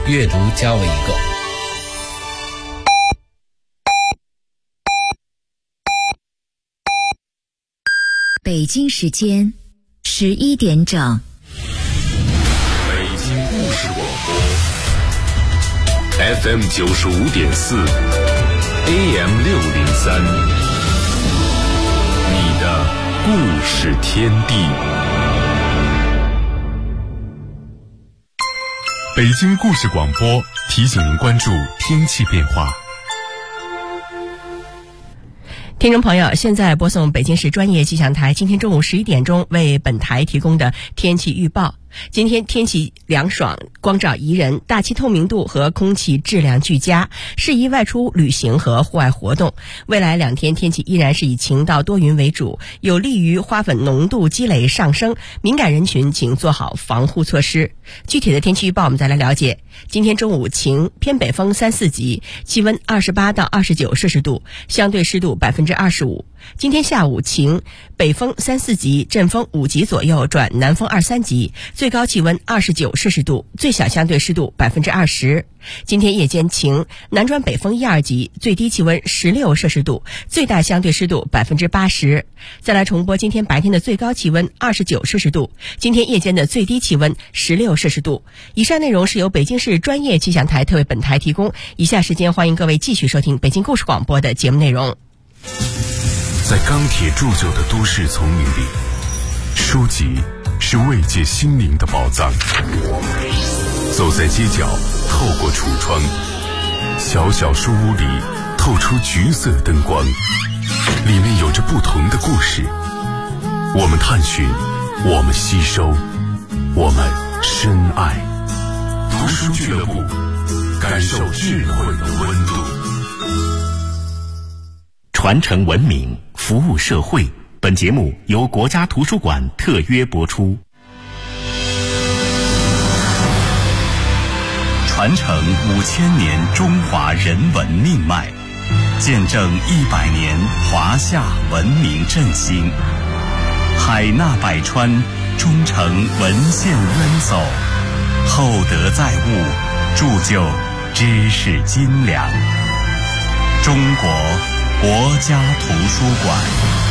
阅读教我一个。 北京时间11点整。 北京故事广播 FM 95.4 AM 603，你的故事天地。北京故事广播提醒您关注天气变化。 听众朋友，现在播送北京市专业气象台今天中午11点钟为本台提供的天气预报。今天天气凉爽，光照宜人，大气透明度和空气质量俱佳，适宜外出旅行和户外活动。未来2天天气依然是以晴到多云为主，有利于花粉浓度积累上升，敏感人群请做好防护措施。具体的天气预报我们再来了解。今天中午晴，偏北风3、4级，气温28到29摄氏度，相对湿度25%。今天下午晴，北风3、4级，阵风5级左右转南风2、3级，最高气温29摄氏度，最小相对湿度20%。今天夜间晴，南转北风1、2级，最低气温16摄氏度，最大相对湿度80%。再来重播今天白天的最高气温29摄氏度，今天夜间的最低气温16摄氏度。以上内容是由北京市专业气象台特为本台提供。以下时间欢迎各位继续收听北京故事广播的节目内容。 在钢铁铸就的都市丛林里，书籍是慰藉心灵的宝藏。走在街角，透过橱窗，小小书屋里透出橘色灯光，里面有着不同的故事。我们探寻，我们吸收，我们深爱。读书俱乐部，感受智慧的温度。 传承文明，服务社会。本节目由国家图书馆特约播出。传承5000年中华人文命脉，见证100年华夏文明振兴。海纳百川，忠诚文献渊走，厚德载物，铸就知识精良。中国国家图书馆。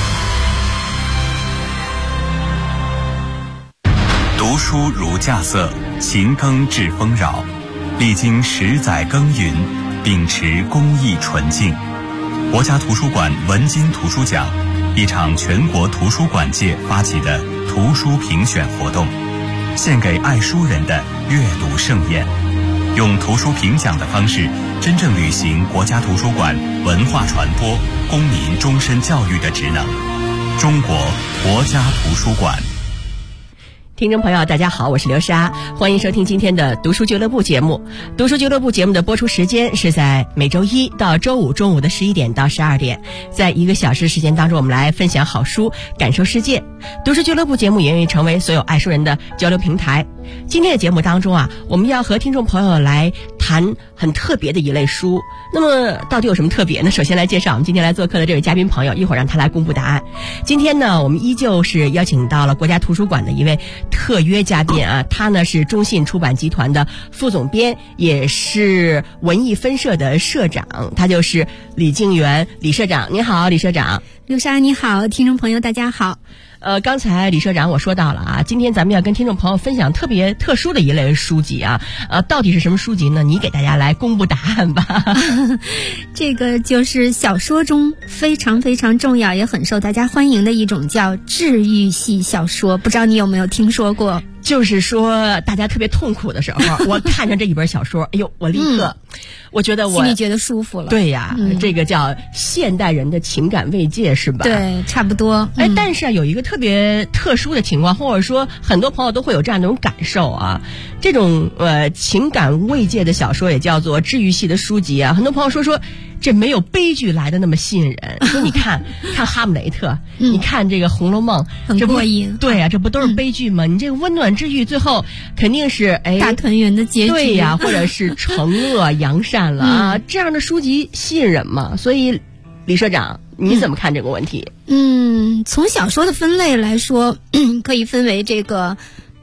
读书如稼穑，勤耕致丰饶。历经10载耕耘，秉持公益纯净，国家图书馆文津图书奖，一场全国图书馆界发起的图书评选活动，献给爱书人的阅读盛宴。用图书评奖的方式，真正履行国家图书馆文化传播、公民终身教育的职能。中国国家图书馆。 听众朋友大家好，我是刘莎，欢迎收听今天的读书俱乐部节目。读书俱乐部节目的播出时间是在每周一到周五中午的11点到12点，在1个小时时间当中，我们来分享好书，感受世界。读书俱乐部节目也愿意成为所有爱书人的交流平台。今天的节目当中啊，我们要和听众朋友来谈很特别的一类书。那么到底有什么特别呢？首先来介绍我们今天来做客的这位嘉宾朋友，一会儿让他来公布答案。今天呢，我们依旧是邀请到了国家图书馆的一位特约嘉宾啊，他呢是中信出版集团的副总编，也是文艺分社的社长，他就是李静元李社长。您好，李社长。 刘莎你好，听众朋友大家好。 刚才李社长我说到了啊，今天咱们要跟听众朋友分享特别特殊的一类书籍啊，到底是什么书籍呢？你给大家来公布答案吧。 这个就是小说中非常非常重要也很受大家欢迎的一种叫治愈系小说，不知道你有没有听说过？ 就是说大家特别痛苦的时候，我看上这一本小说，哎呦，我立刻我觉得我心里觉得舒服了。 对呀，这个叫现代人的情感慰藉是吧？ 对，差不多。 但是有一个特别特殊的情况，或者说很多朋友都会有这样的一种感受啊，这种情感慰藉的小说也叫做治愈系的书籍啊，很多朋友说这没有悲剧来的那么吸引人。说你看哈姆雷特，你看这个红楼梦， 很过瘾。 对啊，这不都是悲剧吗？你这个温暖治愈最后肯定是大团圆的结局。 对呀，或者是惩恶扬善了啊，这样的书籍吸引人吗？所以李社长你怎么看这个问题？ 从小说的分类来说，可以分为这个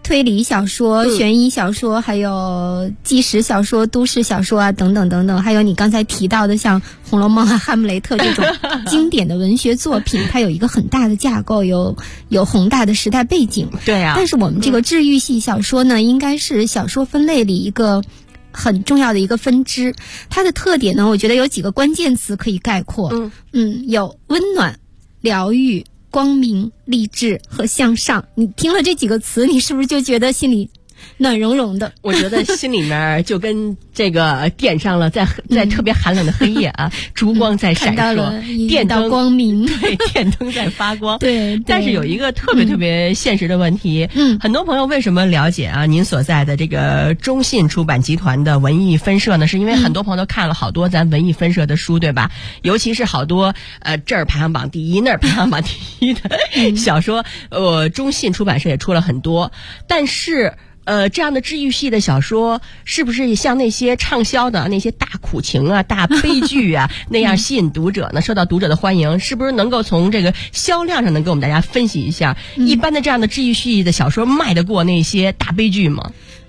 推理小说、悬疑小说，还有纪实小说、都市小说啊，等等等等，还有你刚才提到的像《红楼梦》啊、《哈姆雷特》这种经典的文学作品，它有一个很大的架构，有宏大的时代背景。 对啊。 但是我们这个治愈系小说呢，应该是小说分类里一个很重要的一个分支。它的特点呢，我觉得有几个关键词可以概括。有温暖、疗愈、光明、励志和向上。你听了这几个词，你是不是就觉得心里暖融融的？ 我觉得心里面就跟这个点上了在特别寒冷的黑夜啊，烛光在闪烁，电灯光明， 对，电灯在发光。 对。 但是有一个特别现实的问题，很多朋友为什么了解啊您所在的这个中信出版集团的文艺分社呢？是因为很多朋友都看了好多咱文艺分社的书，对吧？尤其是好多这儿排行榜第一，那儿排行榜第一的小说，中信出版社也出了很多，但是。这样的治愈系的小说，是不是像那些畅销的那些大苦情啊、大悲剧啊那样吸引读者呢？受到读者的欢迎，是不是能够从这个销量上能给我们大家分析一下？一般的这样的治愈系的小说卖得过那些大悲剧吗？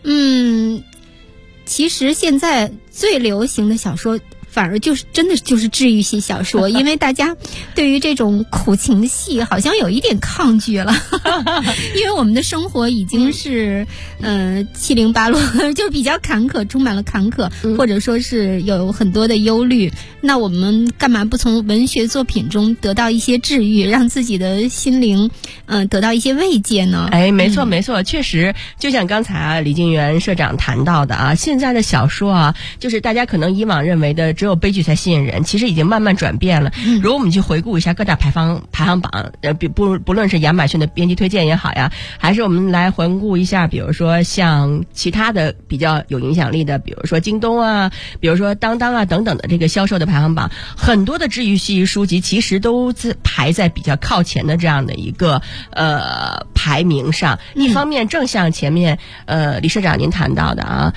其实现在最流行的小说。反而真的就是治愈系小说，因为大家对于这种苦情戏好像有一点抗拒了，因为我们的生活已经是七零八落，就是比较坎坷，充满了坎坷，或者说是有很多的忧虑。那我们干嘛不从文学作品中得到一些治愈，让自己的心灵得到一些慰藉呢？ 哎，没错没错，确实就像刚才李静元社长谈到的啊，现在的小说啊，就是大家可能以往认为的只有悲剧才吸引人，其实已经慢慢转变了。如果我们去回顾一下各大排行榜，不论是亚马逊的编辑推荐也好呀，还是我们来回顾一下，比如说像其他的比较有影响力的，比如说京东啊，比如说当当啊等等的这个销售的排行榜，很多的治愈系书籍其实都排在比较靠前的这样的一个排名上。一方面正像前面李社长您谈到的啊，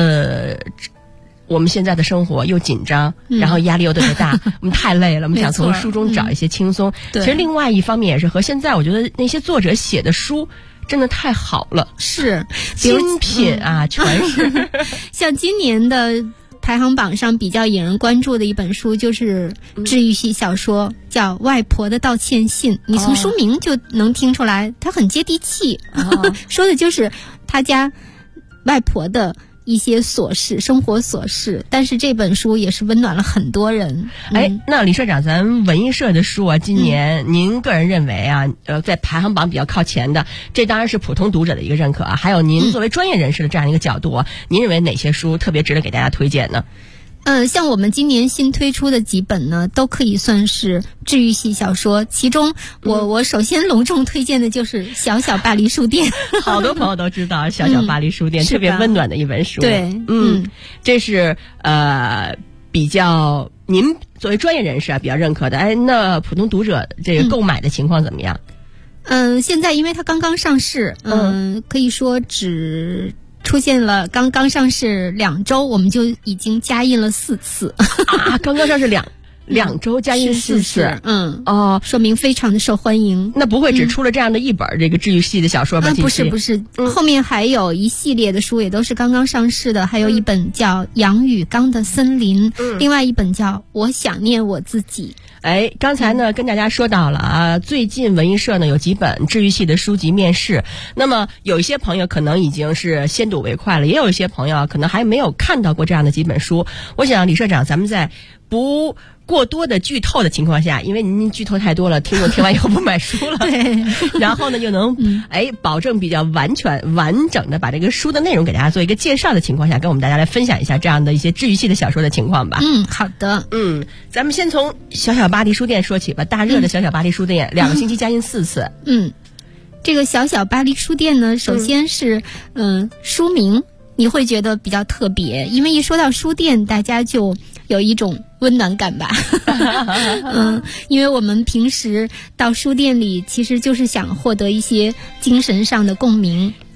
我们现在的生活又紧张，然后压力又特别大，我们太累了，我们想从书中找一些轻松。其实另外一方面也是和现在我觉得那些作者写的书真的太好了， 是精品啊，全是。 像今年的排行榜上比较引人关注的一本书就是治愈系小说，叫《外婆的道歉信》。你从书名就能听出来，它很接地气，说的就是他家外婆的一些琐事，生活琐事，但是这本书也是温暖了很多人。 那李社长，咱文艺社的书啊，今年您个人认为啊，在排行榜比较靠前的，这当然是普通读者的一个认可啊。还有您作为专业人士的这样一个角度啊，您认为哪些书特别值得给大家推荐呢？ 像我们今年新推出的几本呢，都可以算是治愈系小说。其中我首先隆重推荐的就是小小巴黎书店。 好多朋友都知道小小巴黎书店，特别温暖的一本书。 对， 这是比较您作为专业人士啊比较认可的。那普通读者这个购买的情况怎么样？ 现在因为它刚刚上市，可以说只出现了刚刚上市2周，我们就已经加印了4次啊！刚刚上市两周加印4次， 说明非常的受欢迎。 那不会只出了这样的一本这个治愈系的小说吧？ 不是，后面还有一系列的书也都是刚刚上市的，还有一本叫《杨宇刚的森林》，另外一本叫《我想念我自己》。 刚才呢跟大家说到了啊，最近文艺社呢有几本治愈系的书籍面世，那么有一些朋友可能已经是先睹为快了，也有一些朋友可能还没有看到过这样的几本书。我想李社长，咱们在不过多的剧透的情况下，因为您剧透太多了，听众听完以后不买书了， 对， 然后呢又能保证比较完整的把这个书的内容给大家做一个介绍的情况下，跟我们大家来分享一下这样的一些治愈系的小说的情况吧。 好的。 咱们先从小小巴黎书店说起吧。大热的小小巴黎书店，2个星期加印4次。 这个小小巴黎书店呢，首先是书名你会觉得比较特别，因为一说到书店，大家就有一种温暖感吧。因为我们平时到书店里其实就是想获得一些精神上的共鸣。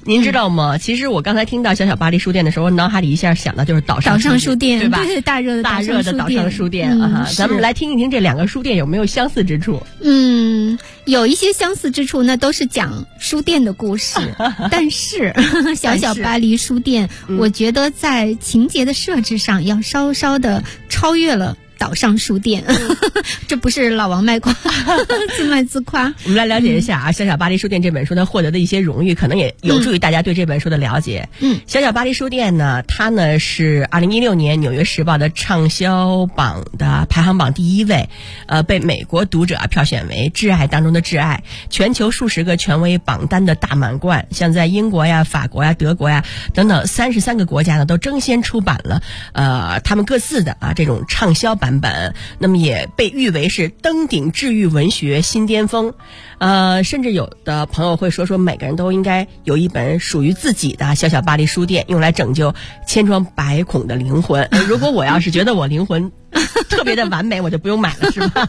您知道吗？其实我刚才听到小小巴黎书店的时候，我脑海里一下想到就是岛上书店， 对吧？ 对，大热的岛上书店啊！咱们来听一听这两个书店有没有相似之处。 有一些相似之处，那都是讲书店的故事。但是小小巴黎书店，我觉得在情节的设置上要稍稍的超越了岛上书店。这不是老王卖瓜，自卖自夸。 我们来了解一下啊，小小巴黎书店这本书它获得的一些荣誉，可能也有助于大家对这本书的了解。小小巴黎书店呢，它呢是2016年纽约时报的畅销榜的排行榜第1位，被美国读者票选为挚爱当中的挚爱，全球数十个权威榜单的大满贯，像在英国呀、法国呀、德国呀等等33个国家呢，都争先出版了他们各自的这种畅销版本，那么也被誉为是登顶治愈文学新巅峰。甚至有的朋友会说每个人都应该有一本属于自己的小小巴黎书店，用来拯救千疮百孔的灵魂。如果我要是觉得我灵魂特别的完美，我就不用买了，是吧？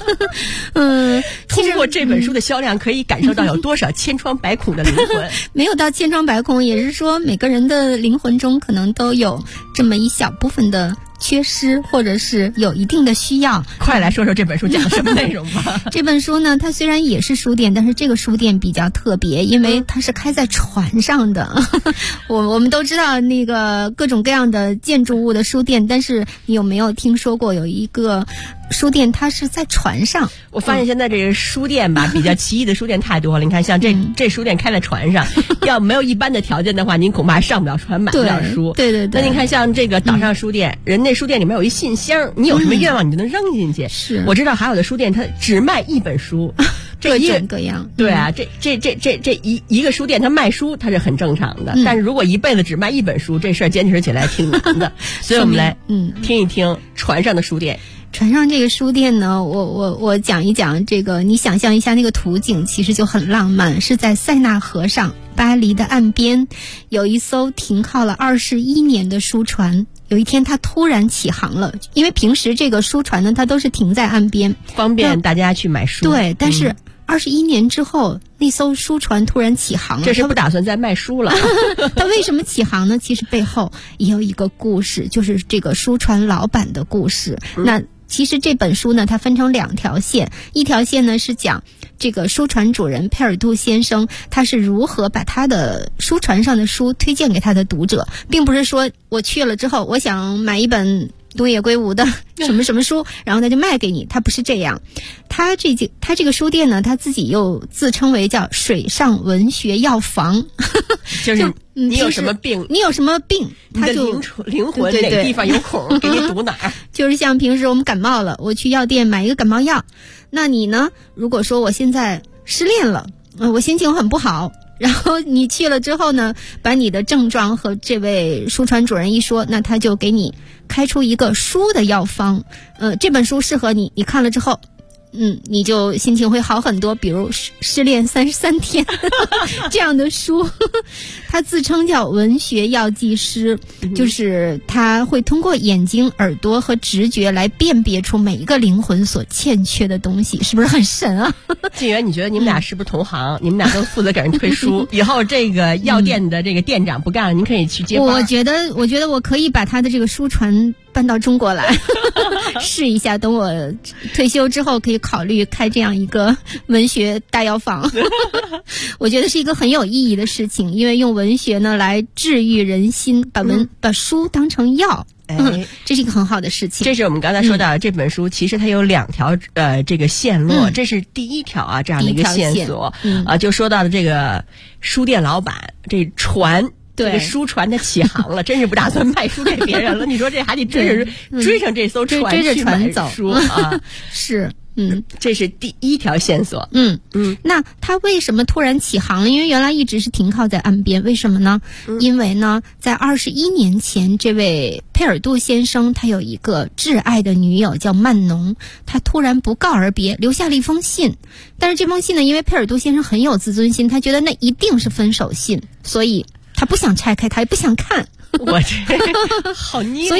通过这本书的销量，可以感受到有多少千疮百孔的灵魂。 没有到千疮百孔，也是说每个人的灵魂中可能都有这么一小部分的缺失，或者是有一定的需要。 快来说说这本书讲的什么内容吧。 这本书呢，它虽然也是书店，但是这个书店比较特别，因为它是开在船上的。我们都知道那个各种各样的建筑物的书店，但是你有没有听说过有一个书店它是在船上？ 我发现现在这个书店吧，比较奇异的书店太多了。你看，像这书店开在船上，要没有一般的条件的话，您恐怕上不了船，买不了书。 对。 那您看，像这个岛上书店，人那书店里面有一信箱，你有什么愿望你就能扔进去。 是， 我知道还有的书店它只卖一本书。 各种各样。 对啊，这一个书店它卖书它是很正常的，但是如果一辈子只卖一本书，这事儿坚持起来挺难的。所以我们来听一听船上的书店。 船上这个书店呢，我讲一讲这个，你想象一下那个图景，其实就很浪漫，是在塞纳河上，巴黎的岸边，有一艘停靠了21年的书船。有一天它突然起航了，因为平时这个书船呢，它都是停在岸边， 方便大家去买书。 对，但是21年之后，那艘书船突然起航了。 这是不打算再卖书了。 它为什么起航呢？其实背后也有一个故事，就是这个书船老板的故事。那其实这本书呢，它分成2条线，一条线呢是讲这个书船主人佩尔杜先生他是如何把他的书船上的书推荐给他的读者，并不是说我去了之后我想买一本东野圭吾的什么什么书，然后他就卖给你，他不是这样。他这个书店呢，他自己又自称为叫水上文学药房。 就是你有什么病， 你有什么病， 他就灵魂哪个地方有孔给你堵哪儿。 就是像平时我们感冒了，我去药店买一个感冒药，那你呢，如果说我现在失恋了，我心情很不好，然后你去了之后呢，把你的症状和这位书船主人一说，那他就给你开出一个书的药方。这本书适合你，你看了之后你就心情会好很多，比如失恋33天这样的书。他自称叫文学药剂师，就是他会通过眼睛、耳朵和直觉来辨别出每一个灵魂所欠缺的东西，是不是很神啊？ 静媛，你觉得你们俩是不是同行？你们俩都负责给人推书，以后这个药店的这个店长不干了，您可以去接班。 我觉得我可以把他的这个书船搬到中国来试一下，等我退休之后可以考虑开这样一个文学大药房。我觉得是一个很有意义的事情，因为用文学呢来治愈人心，把书当成药。这是一个很好的事情。 这是我们刚才说到这本书，其实它有2条这个线路，这是第1条啊，这样的一个线索就说到了这个书店老板这船。这个书船它起航了，真是不打算卖书给别人了。你说这还得追上这艘船， 追着船走书啊？ 是。 这是第1条线索。 那他为什么突然起航了？因为原来一直是停靠在岸边，为什么呢？因为呢，在21年前，这位佩尔杜先生他有一个挚爱的女友叫曼农，他突然不告而别，留下了一封信。但是这封信呢，因为佩尔杜先生很有自尊心，他觉得那一定是分手信，所以他不想拆开，他也不想看。 我这好腻啊！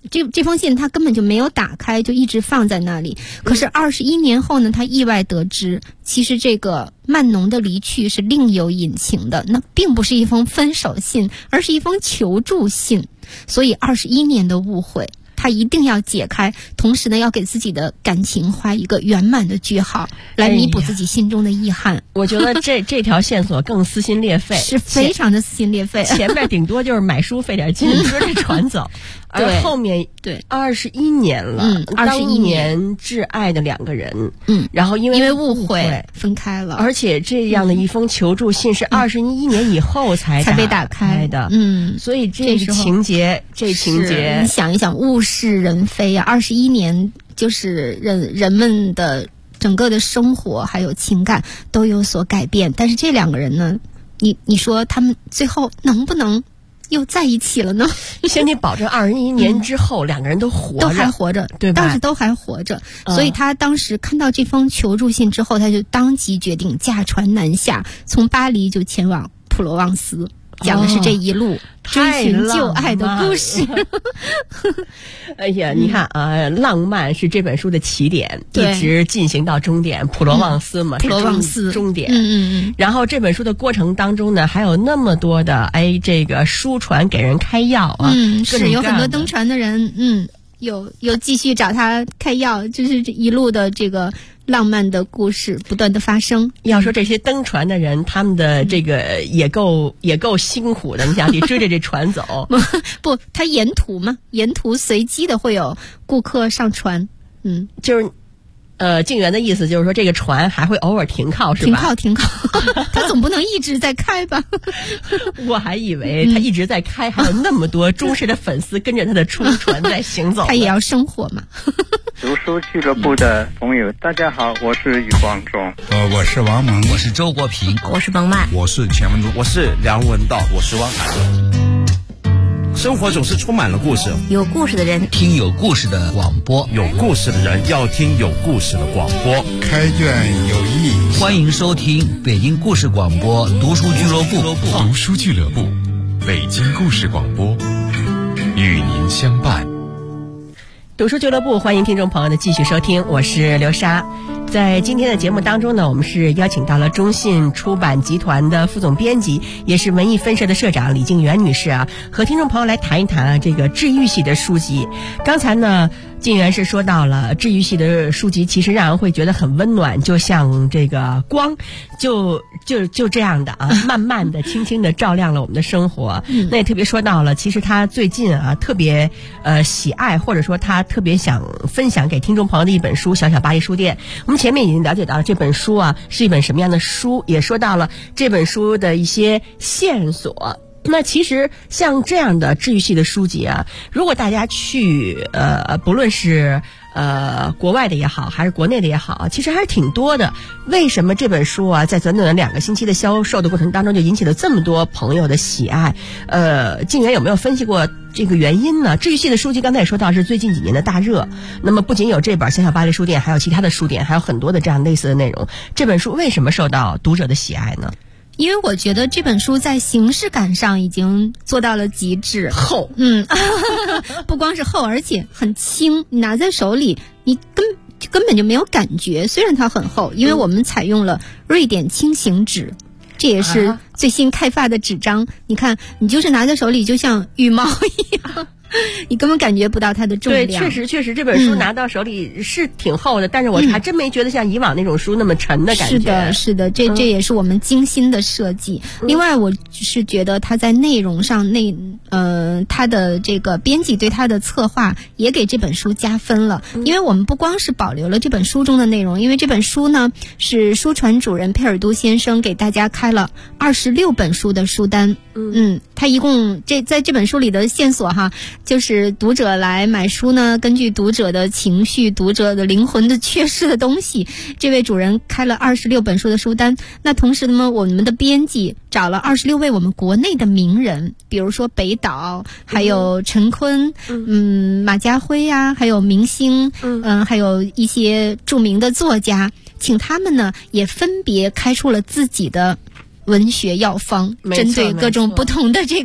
这封信他根本就没有打开，就一直放在那里。可是21年后呢，他意外得知，其实这个曼农的离去是另有隐情的，那并不是一封分手信，而是一封求助信。所以21年的误会，他一定要解开，同时呢，要给自己的感情画一个圆满的句号，来弥补自己心中的遗憾。 我觉得这条线索更撕心裂肺， 是非常的撕心裂肺。 前面顶多就是买书费点劲，说这船走，而后面对 21年了，21年挚爱的两个人，然后因为误会分开了， 而且这样的一封求助信是21年以后才被打开的，所以这情节， 你想一想，物是人非呀，21年就是人们的整个的生活还有情感都有所改变，但是这两个人呢，你说他们最后能不能又在一起了呢？ 先得保证21年之后两个人都还活着， 对吧？ 当时都还活着，所以他当时看到这封求助信之后，他就当即决定驾船南下，从巴黎就前往普罗旺斯。讲的是这一路追寻旧爱的故事。 哎呀，你看啊，浪漫是这本书的起点，一直进行到终点，普罗旺斯嘛， 普罗旺斯终点。然后这本书的过程当中呢，还有那么多的这个书船给人开药啊， 是有很多登船的人，有继续找他开药，就是这一路的这个浪漫的故事不断的发生。 要说这些登船的人，他们的这个也够辛苦的。你想，得追着这船走， 不，他沿途随机的会有顾客上船， 就是。静园的意思就是说，这个船还会偶尔停靠，是吧？ 停靠，他总不能一直在开吧？ 我还以为他一直在开，还有那么多忠实的粉丝跟着他的出船在行走。 他也要生活嘛。 读书俱乐部的朋友，大家好，我是余光中。 我是王蒙， 我是周国平， 我是蒙曼， 我是钱文忠， 我是梁文道，我是汪涵。生活总是充满了故事， 有故事的人听有故事的广播， 有故事的人要听有故事的广播。 开卷有益， 欢迎收听北京故事广播读书俱乐部。 读书俱乐部，北京故事广播，与您相伴。 读书俱乐部，欢迎听众朋友的继续收听，我是刘莎。在今天的节目当中呢，我们是邀请到了中信出版集团的副总编辑，也是文艺分社的社长李静媛女士啊，和听众朋友来谈一谈这个治愈系的书籍。刚才呢，静媛是说到了治愈系的书籍其实让人会觉得很温暖，就像这个光就这样的啊，慢慢的轻轻的照亮了我们的生活。那也特别说到了，其实他最近啊特别喜爱，或者说他特别想分享给听众朋友的一本书《小小巴黎书店》。我们前面已经了解到了这本书啊是一本什么样的书，也说到了这本书的一些线索。那其实像这样的治愈系的书籍啊，如果大家去不论是国外的也好，还是国内的也好，其实还是挺多的。为什么这本书啊，在短短的2个星期的销售的过程当中，就引起了这么多朋友的喜爱？静媛有没有分析过这个原因呢？治愈系的书籍刚才也说到是最近几年的大热，那么不仅有这本小小巴黎书店，还有其他的书店，还有很多的这样类似的内容。这本书为什么受到读者的喜爱呢？ 因为我觉得这本书在形式感上已经做到了极致， 厚， 不光是厚，而且很轻，你拿在手里，你根本就没有感觉。虽然它很厚，因为我们采用了瑞典轻型纸，这也是最新开发的纸张。你看，你就是拿在手里，就像羽毛一样。你根本感觉不到它的重量。 对，确实这本书拿到手里是挺厚的，但是我还真没觉得像以往那种书那么沉的感觉。 是的，这也是我们精心的设计。另外，我是觉得它在内容上它的这个编辑对它的策划也给这本书加分了。因为我们不光是保留了这本书中的内容，因为这本书呢是书传主人佩尔都先生给大家开了26本书的书单。他一共在这本书里的线索哈，就是读者来买书呢，根据读者的情绪、读者的灵魂的缺失的东西，这位主人开了26本书的书单。那同时呢，我们的编辑找了26位我们国内的名人，比如说北岛，还有陈坤，马家辉啊，还有明星，还有一些著名的作家，请他们呢也分别开出了自己的文学药方，针对各种不同的这个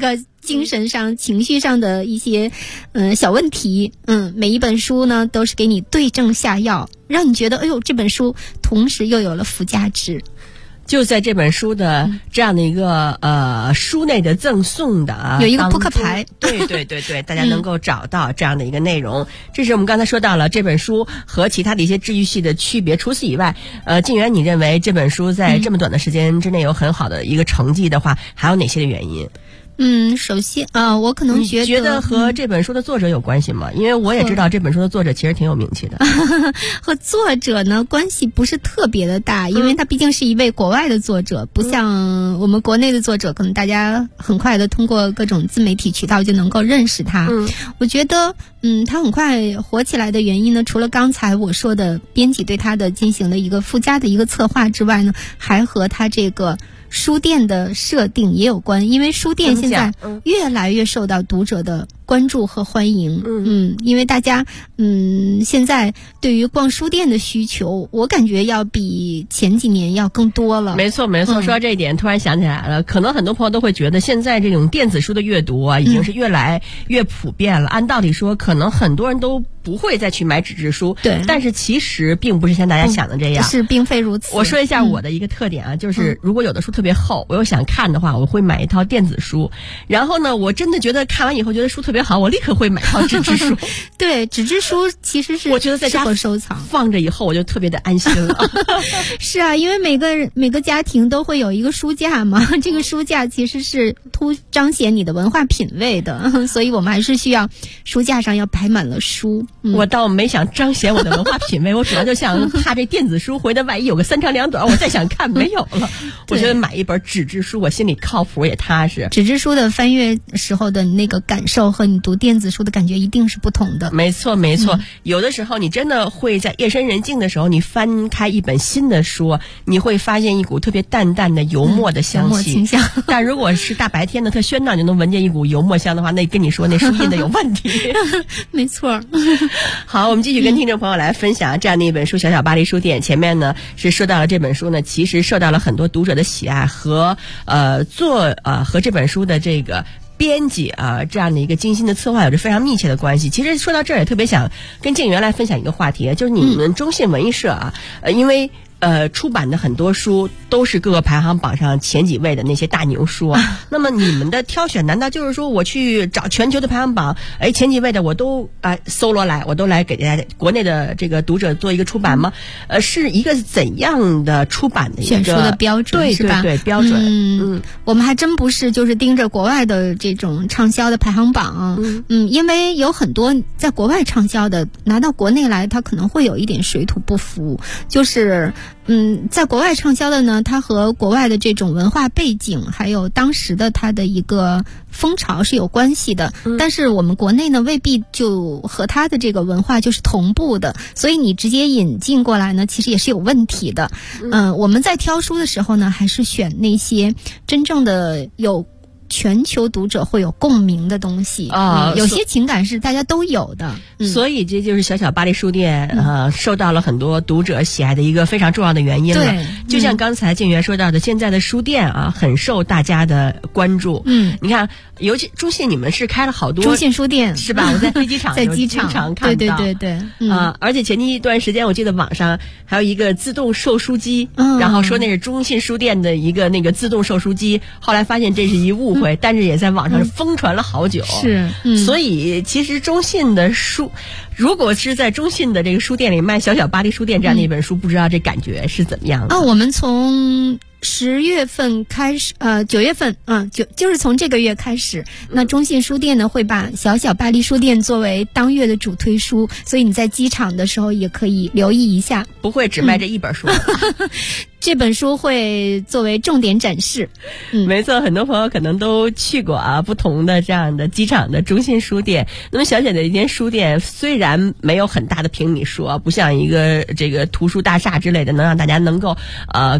精神上、情绪上的一些小问题。每一本书呢都是给你对症下药，让你觉得哎呦这本书同时又有了附加值。 就在这本书的这样的一个书内的赠送的有一个扑克牌， 对，大家能够找到这样的一个内容。这是我们刚才说到了这本书和其他的一些治愈系的区别。除此以外，静媛，你认为这本书在这么短的时间之内有很好的一个成绩的话，还有哪些的原因？ 首先我可能觉得和这本书的作者有关系吗？因为我也知道这本书的作者其实挺有名气的。 和作者呢关系不是特别的大，因为他毕竟是一位国外的作者，不像我们国内的作者，可能大家很快的通过各种自媒体渠道就能够认识他。我觉得他很快火起来的原因呢，除了刚才我说的编辑对他的进行了一个附加的一个策划之外呢，还和他这个书店的设定也有关，因为书店现在越来越受到读者的关注和欢迎。因为大家现在对于逛书店的需求，我感觉要比前几年要更多了。 没错，说到这一点，突然想起来了，可能很多朋友都会觉得现在这种电子书的阅读啊，已经是越来越普遍了。按道理说，可能很多人都不会再去买纸质书， 对。 但是其实并不是像大家想的这样， 是并非如此。 我说一下我的一个特点啊，就是如果有的书特别厚，我又想看的话，我会买一套电子书。然后呢，我真的觉得看完以后觉得书特别好，我立刻会买套纸质书。 对，纸质书其实是我觉得在家收藏放着以后，我就特别的安心了。 是啊，因为每个家庭都会有一个书架嘛，这个书架其实是彰显你的文化品味的，所以我们还是需要书架上要摆满了书。 我倒没想彰显我的文化品味，我主要就想怕这电子书回头万一有个三长两短，我再想看没有了。我觉得买一本纸质书，我心里靠谱也踏实。 纸质书的翻阅时候的那个感受和你读电子书的感觉一定是不同的。 没错，有的时候你真的会在夜深人静的时候，你翻开一本新的书，你会发现一股特别淡淡的油墨的香气。 清香。 但如果是大白天的特喧闹，就能闻见一股油墨香的话，那跟你说那书印的有问题。 没错。 好，我们继续跟听众朋友来分享这样的一本书《小小巴黎书店》。前面呢是说到了这本书呢，其实受到了很多读者的喜爱和和这本书的这个编辑这样的一个精心的策划有着非常密切的关系。其实说到这儿也特别想跟静媛来分享一个话题，就是你们中信文艺社因为出版的很多书都是各个排行榜上前几位的那些大牛书那么你们的挑选难道就是说我去找全球的排行榜前几位的我都搜罗来，我都来给大家国内的这个读者做一个出版吗？是一个怎样的出版的一个选书的标准？是吧？ 对，标准。 我们还真不是就是盯着国外的这种畅销的排行榜。因为有很多在国外畅销的拿到国内来，它可能会有一点水土不服，就是在国外畅销的呢，它和国外的这种文化背景还有当时的它的一个风潮是有关系的。但是我们国内呢未必就和它的这个文化就是同步的，所以你直接引进过来呢其实也是有问题的。我们在挑书的时候呢，还是选那些真正的有全球读者会有共鸣的东西有些情感是大家都有的。 所以这就是小小巴黎书店受到了很多读者喜爱的一个非常重要的原因了。 对， 就像刚才静媛说到的，现在的书店很受大家的关注。你看，尤其中信你们是开了好多中信书店是吧？我在飞机场在机场看到。 对而且前一段时间我记得网上还有一个自动售书机，然后说那是中信书店的一个那个自动售书机，后来发现这是一误会。但是也在网上疯传了好久。 是。 所以其实中信的书，如果是在中信的这个书店里卖《小小巴黎书店》这样的一本书，不知道这感觉是怎么样的？ 我们从10月份开始，9月份就是从这个月开始，那中信书店呢会把小小巴黎书店作为当月的主推书，所以你在机场的时候也可以留意一下。 不会只卖这一本书。 这本书会作为重点展示。 没错，很多朋友可能都去过不同的这样的机场的中信书店。那么小小的一间书店，虽然没有很大的平米数不像一个这个图书大厦之类的，能让大家能够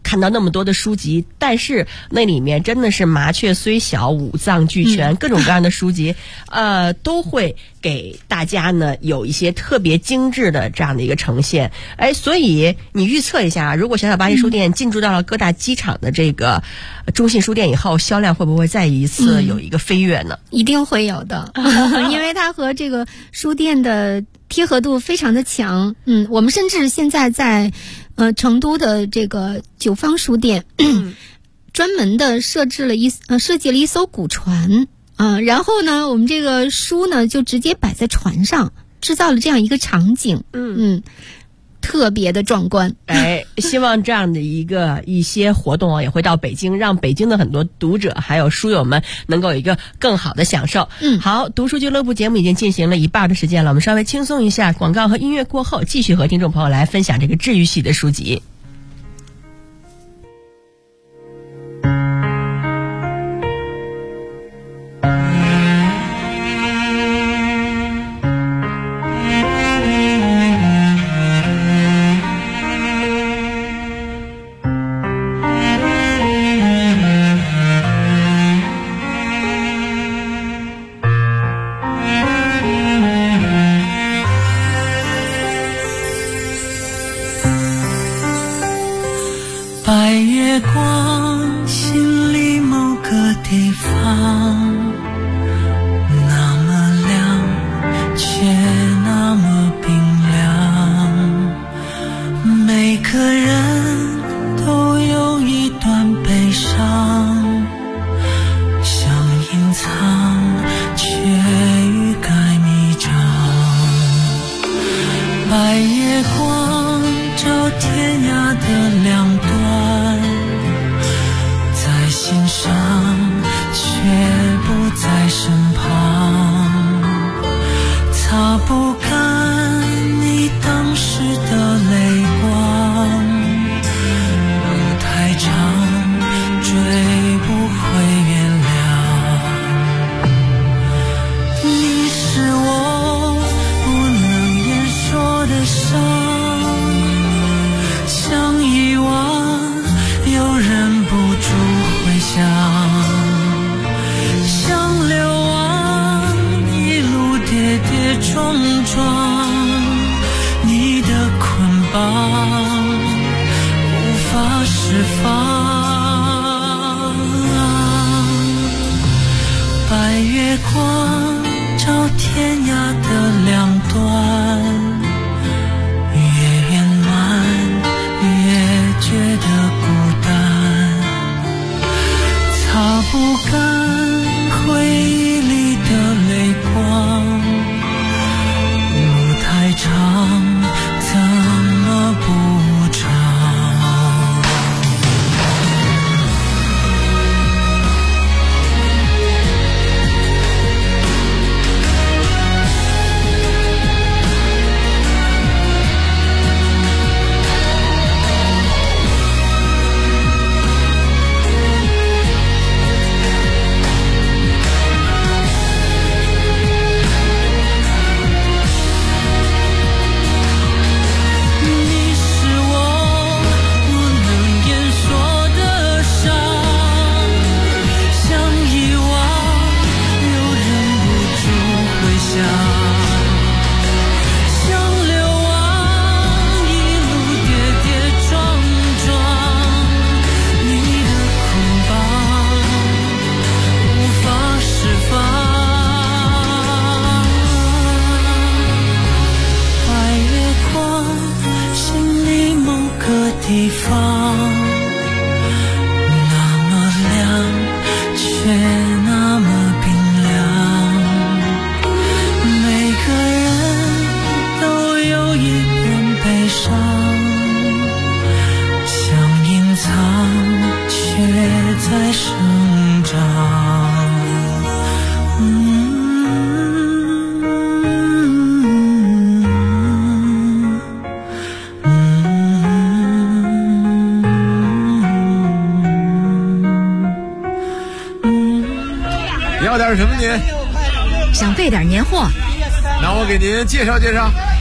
看到那么多的书籍，但是那里面真的是麻雀虽小五脏俱全，各种各样的书籍都会给大家呢有一些特别精致的这样的一个呈现。所以你预测一下，如果小小巴黎书店进驻到了各大机场的这个中信书店以后，销量会不会再一次有一个飞跃呢？ 一定会有的因为它和这个书店的贴合度非常的强。我们甚至现在在成都的这个九方书店专门的设计了一艘古船然后呢我们这个书呢就直接摆在船上，制造了这样一个场景。特别的壮观。 希望这样的一些活动也会到北京，让北京的很多读者还有书友们能够有一个更好的享受。好，读书俱乐部节目已经进行了一半的时间了，我们稍微轻松一下，广告和音乐过后，继续和听众朋友来分享这个治愈系的书籍。 要点什么您？ 想备点年货。 那我给您介绍介绍。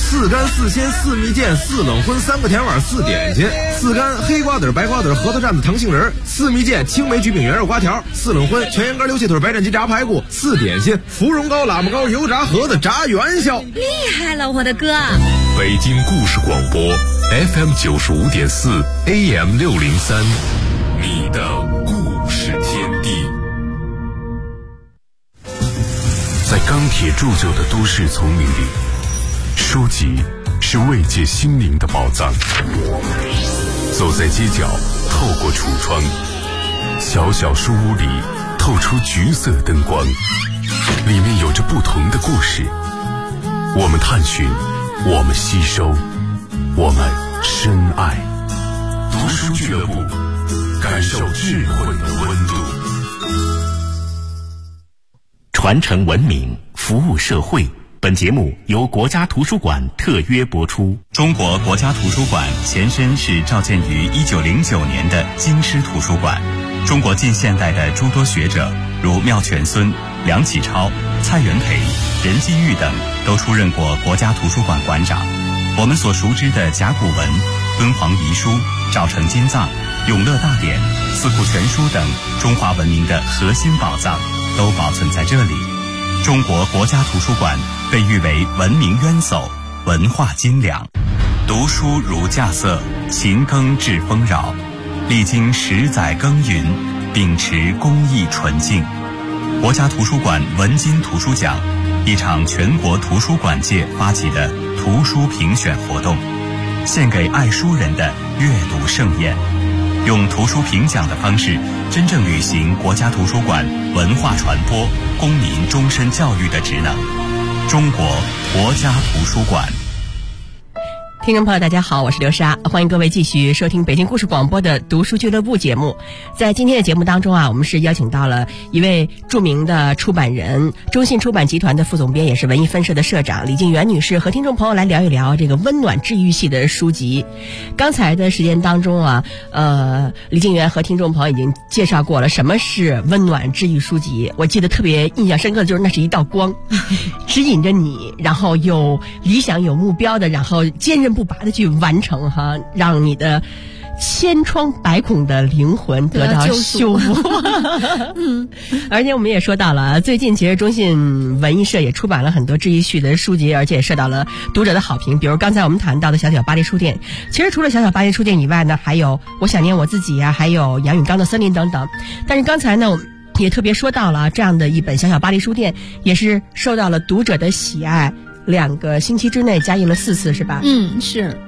4干4鲜4蜜饯4冷荤3个甜碗4点心，4干黑瓜子白瓜子核桃蘸子糖杏仁，4蜜饯青梅橘饼圆肉瓜条，4冷荤全羊肝溜蟹腿白斩鸡炸排骨，4点心芙蓉糕喇嘛糕油炸盒子炸元宵。 厉害了，我的哥！ 北京故事广播 FM 95.4 AM 603，你的故事天地。在钢铁铸就的都市丛林里，书籍是慰藉心灵的宝藏。走在街角，透过橱窗，小小书屋里透出橘色灯光，里面有着不同的故事。我们探寻，我们吸收，我们深爱。读书俱乐部，感受智慧的温度。 传承文明，服务社会。本节目由国家图书馆特约播出。 中国国家图书馆前身是召建于1909年的京师图书馆。中国近现代的诸多学者，如妙泉孙、梁启超、蔡元培、任继玉等，都出任过国家图书馆馆长。我们所熟知的甲骨文、敦煌遗书、赵城金藏、永乐大典、四库全书等中华文明的核心宝藏，都保存在这里。中国国家图书馆被誉为文明渊薮，文化精良。读书如稼穑，勤耕致丰饶。历经10载耕耘，秉持公益纯净。国家图书馆文津图书奖，一场全国图书馆界发起的图书评选活动，献给爱书人的阅读盛宴。用图书评奖的方式，真正履行国家图书馆文化传播、公民终身教育的职能。中国国家图书馆。 听众朋友大家好，我是刘莎，欢迎各位继续收听北京故事广播的读书俱乐部节目。在今天的节目当中啊，我们是邀请到了一位著名的出版人，中信出版集团的副总编，也是文艺分社的社长李静媛女士，和听众朋友来聊一聊这个温暖治愈系的书籍。刚才的时间当中啊，李静媛和听众朋友已经介绍过了什么是温暖治愈书籍。我记得特别印象深刻的就是那是一道光指引着你，然后有理想有目标的，然后坚韧不拔的去完成哈，让你的千疮百孔的灵魂得到修复。而且我们也说到了，最近其实中信文艺社也出版了很多治愈系的书籍，而且也受到了读者的好评。比如刚才我们谈到的小小巴黎书店，其实除了小小巴黎书店以外呢，还有我想念我自己啊，还有杨永刚的森林等等。但是刚才呢，也特别说到了这样的一本小小巴黎书店，也是受到了读者的喜爱。2个星期之内加印了4次，是吧？ 是，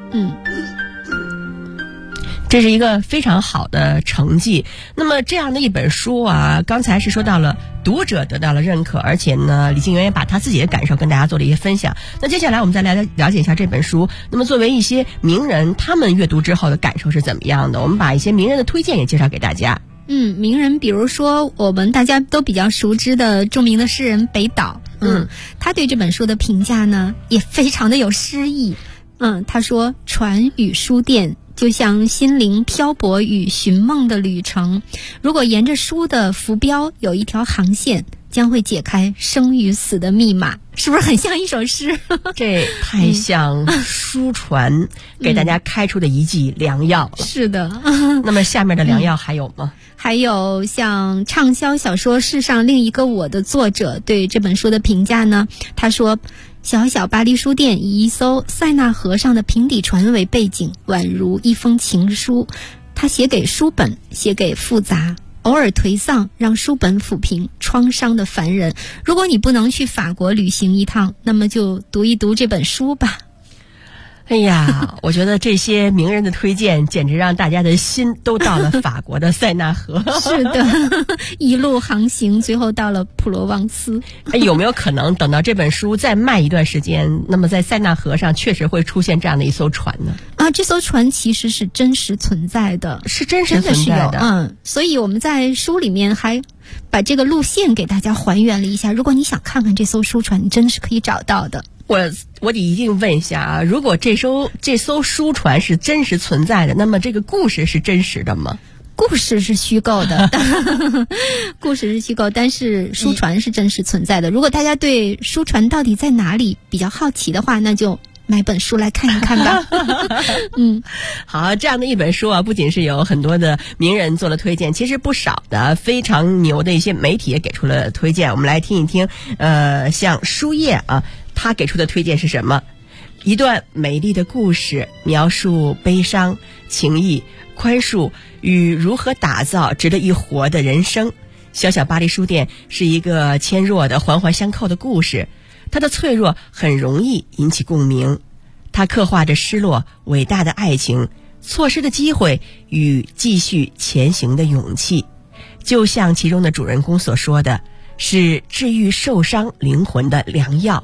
这是一个非常好的成绩。那么这样的一本书啊，刚才是说到了读者得到了认可，而且呢，李静媛也把他自己的感受跟大家做了一些分享。那接下来我们再来了解一下这本书。那么作为一些名人，他们阅读之后的感受是怎么样的？我们把一些名人的推荐也介绍给大家。 名人，比如说我们大家都比较熟知的著名的诗人北岛，他对这本书的评价呢也非常的有诗意。他说：“船与书店就像心灵漂泊与寻梦的旅程，如果沿着书的浮标有一条航线，将会解开生与死的密码。”是不是很像一首诗？ 这太像书船给大家开出的一剂良药。 是的。 那么下面的良药还有吗？ 还有像畅销小说《世上另一个我》的作者对这本书的评价呢，他说：小小巴黎书店以一艘塞纳河上的平底船为背景，宛如一封情书。他写给书本，写给复杂偶尔颓丧让书本抚平创伤的凡人。如果你不能去法国旅行一趟，那么就读一读这本书吧。 哎呀，我觉得这些名人的推荐简直让大家的心都到了法国的塞纳河。 是的，一路航行，最后到了普罗旺斯。 有没有可能等到这本书再卖一段时间，那么在塞纳河上确实会出现这样的一艘船呢？ 这艘船其实是真实存在的， 是真实存在的。 所以我们在书里面还把这个路线给大家还原了一下。如果你想看看这艘书船，你真的是可以找到的。 我得一定问一下啊，如果这艘书船是真实存在的，那么这个故事是真实的吗？ 故事是虚构的，故事是虚构，但是书船是真实存在的。如果大家对书船到底在哪里比较好奇的话，那就买本书来看一看吧。 好，这样的一本书啊，不仅是有很多的名人做了推荐，其实不少的非常牛的一些媒体也给出了推荐。我们来听一听，像书页啊，他给出的推荐是什么？一段美丽的故事，描述悲伤、情谊、宽恕与如何打造值得一活的人生。小小巴黎书店是一个纤弱的环环相扣的故事，它的脆弱很容易引起共鸣。它刻画着失落、伟大的爱情、错失的机会与继续前行的勇气。就像其中的主人公所说的，是治愈受伤灵魂的良药。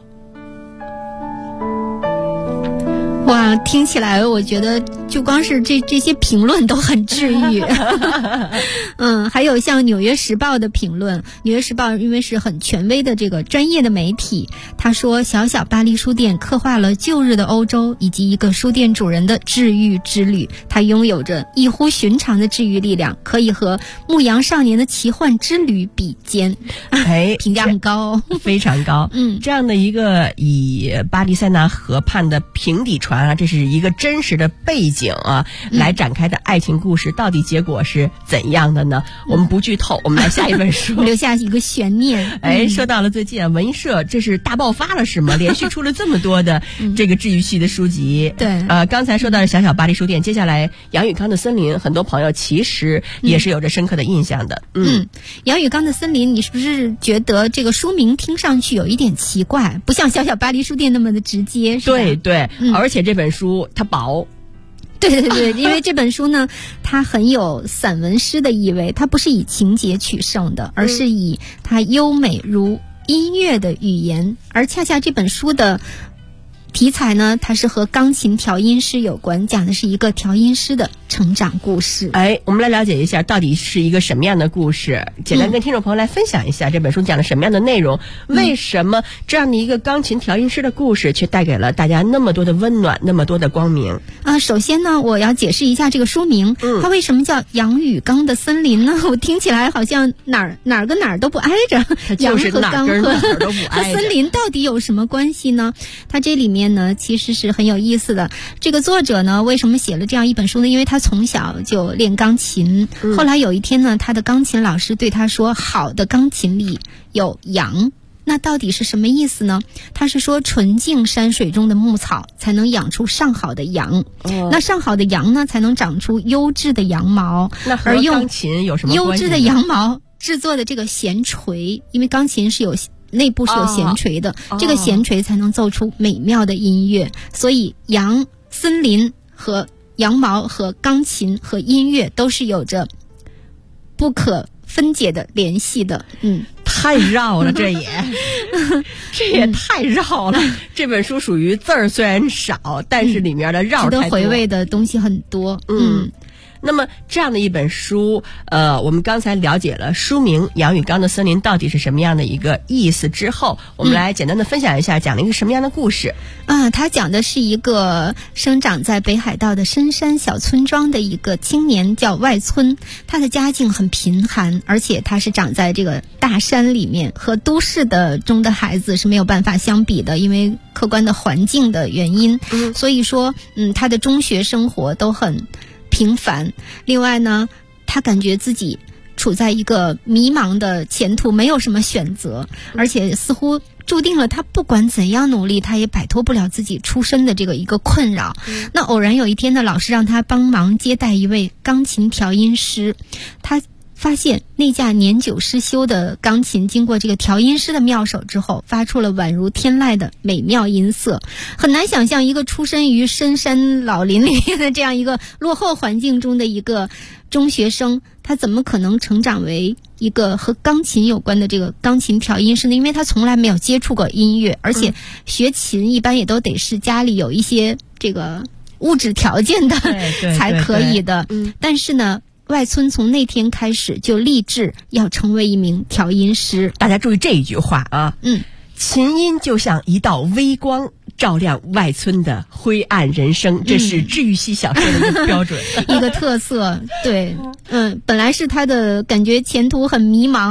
哇，听起来我觉得就光是这些评论都很治愈。还有像《纽约时报》的评论，《纽约时报》因为是很权威的这个专业的媒体，他说小小巴黎书店刻画了旧日的欧洲以及一个书店主人的治愈之旅，它拥有着异乎寻常的治愈力量，可以和牧羊少年的奇幻之旅比肩。评价很高哦， 非常高。这样的一个以巴黎塞纳河畔的平底船啊，这是一个真实的背景啊，来展开的爱情故事，到底结果是怎样的呢？我们不剧透，我们来下一本书， 留下一个悬念。 说到了最近文艺社，这是大爆发了是吗？连续出了这么多的这个治愈系的书籍。 对， 刚才说到了小小巴黎书店，接下来杨宇刚的森林，很多朋友其实也是有着深刻的印象的。 杨宇刚的森林，你是不是觉得这个书名听上去有一点奇怪，不像小小巴黎书店那么的直接？ 对对，而且这本书它薄。 对，因为这本书呢，它很有散文诗的意味，它不是以情节取胜的，而是以它优美如音乐的语言，而恰恰这本书的题材呢，它是和钢琴调音师有关，讲的是一个调音师的成长故事。 我们来了解一下到底是一个什么样的故事，简单跟听众朋友来分享一下这本书讲了什么样的内容，为什么这样的一个钢琴调音师的故事却带给了大家那么多的温暖，那么多的光明首先呢，我要解释一下这个书名，它为什么叫杨宇刚的森林呢？我听起来好像哪儿跟哪儿都不挨着， 杨和刚和森林到底有什么关系呢？它这里面呢其实是很有意思的。这个作者呢为什么写了这样一本书呢？因为他从小就练钢琴，后来有一天呢，他的钢琴老师对他说，好的钢琴里有羊。那到底是什么意思呢？他是说纯净山水中的牧草才能养出上好的羊，那上好的羊呢才能长出优质的羊毛。 那和钢琴有什么关系？ 优质的羊毛制作的这个弦锤，因为钢琴是有内部是有弦锤的，这个弦锤才能奏出美妙的音乐。所以羊、森林和羊毛和钢琴和音乐都是有着不可分解的联系的。 太绕了，这也太绕了。这本书属于字儿虽然少，但是里面的绕太多， 值得回味的东西很多。 那么这样的一本书，我们刚才了解了书名杨宇刚的森林到底是什么样的一个意思之后，我们来简单的分享一下，讲了一个什么样的故事他讲的是一个生长在北海道的深山小村庄的一个青年，叫外村。他的家境很贫寒，而且他是长在这个大山里面，和都市中的孩子是没有办法相比的，因为客观的环境的原因。所以说他的中学生活都很平凡。另外呢，他感觉自己处在一个迷茫的前途，没有什么选择，而且似乎注定了他不管怎样努力，他也摆脱不了自己出身的这个一个困扰。那偶然有一天呢，老师让他帮忙接待一位钢琴调音师，他发现那架年久失修的钢琴经过这个调音师的妙手之后，发出了宛如天籁的美妙音色。很难想象一个出身于深山老林里面的这样一个落后环境中的一个中学生，他怎么可能成长为一个和钢琴有关的这个钢琴调音师呢？因为他从来没有接触过音乐，而且学琴一般也都得是家里有一些这个物质条件的才可以的。但是呢，外村从那天开始就立志要成为一名调音师。 大家注意这一句话啊，琴音就像一道微光，照亮外村的灰暗人生，这是治愈系小说的一个标准， 一个特色。对，本来是他的感觉前途很迷茫。